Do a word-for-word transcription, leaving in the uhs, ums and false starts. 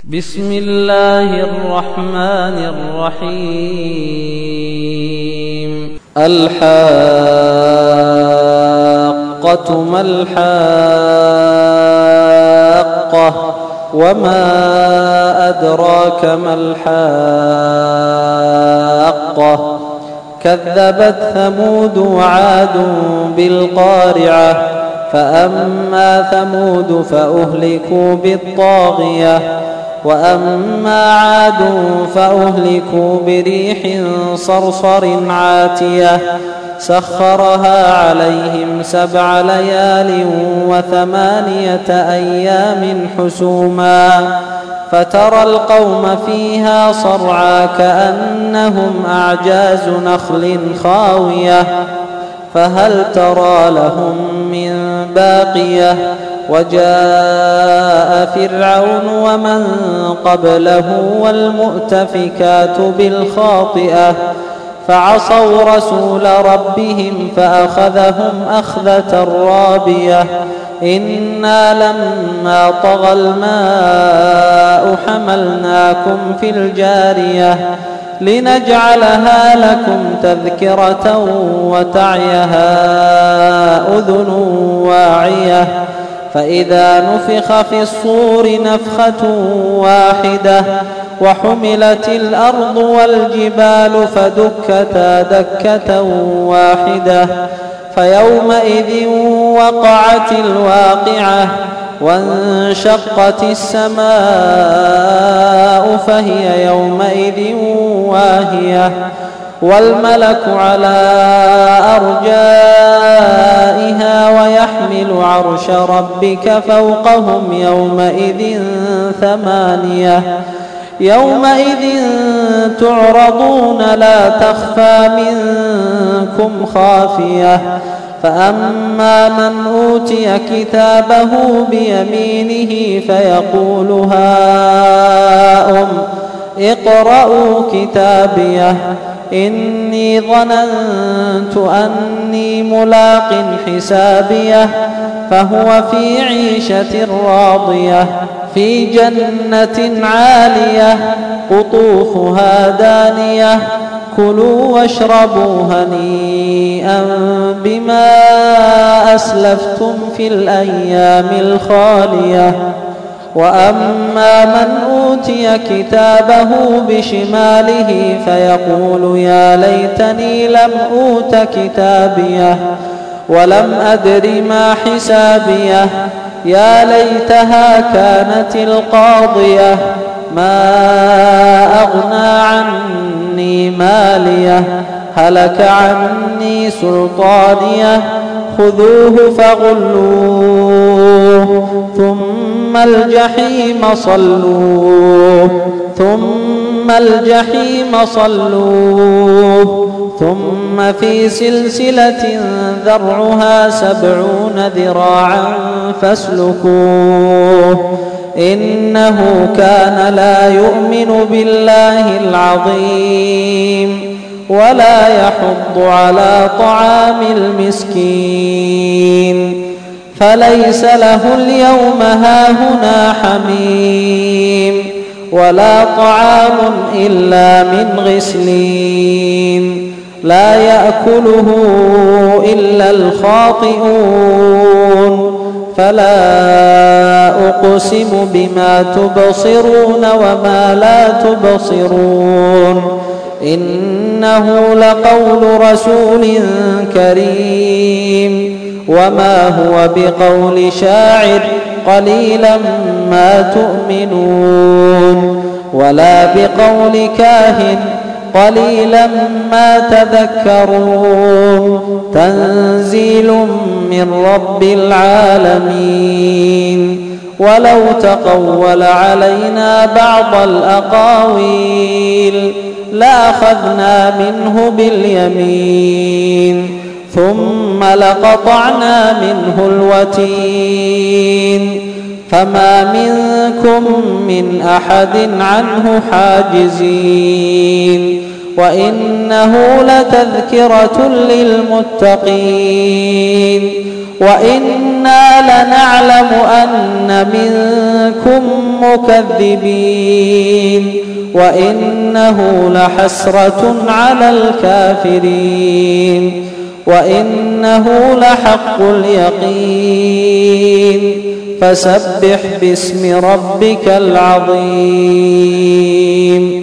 بسم الله الرحمن الرحيم. الحاقة ما الحاقة وما أدراك ما الحاقة كذبت ثمود وعاد بالقارعة فأما ثمود فأهلكوا بالطاغية وأما عاد فأهلكوا بريح صرصر عاتية سخرها عليهم سبع ليال وثمانية أيام حسوما فترى القوم فيها صرعى كأنهم أعجاز نخل خاوية فهل ترى لهم من باقية وجاء فرعون ومن قبله والمؤتفكات بالخاطئة فعصوا رسول ربهم فأخذهم أخذة رابية إنا لما طغى الماء حملناكم في الجارية لنجعلها لكم تذكرة وتعيها أذن واعية فإذا نفخ في الصور نفخة واحدة وحملت الأرض والجبال فدكتا دكة واحدة فيومئذ وقعت الواقعة وانشقت السماء فهي يومئذ واهية والملك على أرجائها ويحمل عرش ربك فوقهم يومئذ ثمانية يومئذ تعرضون لا تخفى منكم خافية فأما من أوتي كتابه بيمينه فيقول هاؤم اقرءوا كتابيه إني ظننت أني ملاق حسابيه فهو في عيشة راضية في جنة عالية قطوفها دانية كلوا واشربوا هنيئا بما أسلفتم في الأيام الخالية وأما من أوتي كتابه بشماله فيقول يا ليتني لم أوت كتابيه ولم أدر ما حسابيه يا ليتها كانت القاضية ما أغنى عني ماليه هلك عني سلطانيه خذوه فغلوه ثم الجحيم صلوه ثم الجحيم صلوه ثم في سلسلة ذرعها سبعون ذراعا فاسلكوه إنه كان لا يؤمن بالله العظيم ولا يحض على طعام المسكين فليس له اليوم هاهنا حميم ولا طعام إلا من غسلين لا يأكله إلا الخاطئون فلا أقسم بما تبصرون وما لا تبصرون إنه لقول رسول كريم وما هو بقول شاعر قليلا ما تؤمنون ولا بقول كاهن قليلا ما تذكرون تنزيل من رب العالمين ولو تقول علينا بعض الأقاويل لأخذنا منه باليمين ثم لقطعنا منه الوتين فما منكم من أحد عنه حاجزين وإنه لتذكرة للمتقين وإنا لنعلم أن منكم مكذبين وإنه لحسرة على الكافرين وإنه لحق اليقين فسبح باسم ربك العظيم.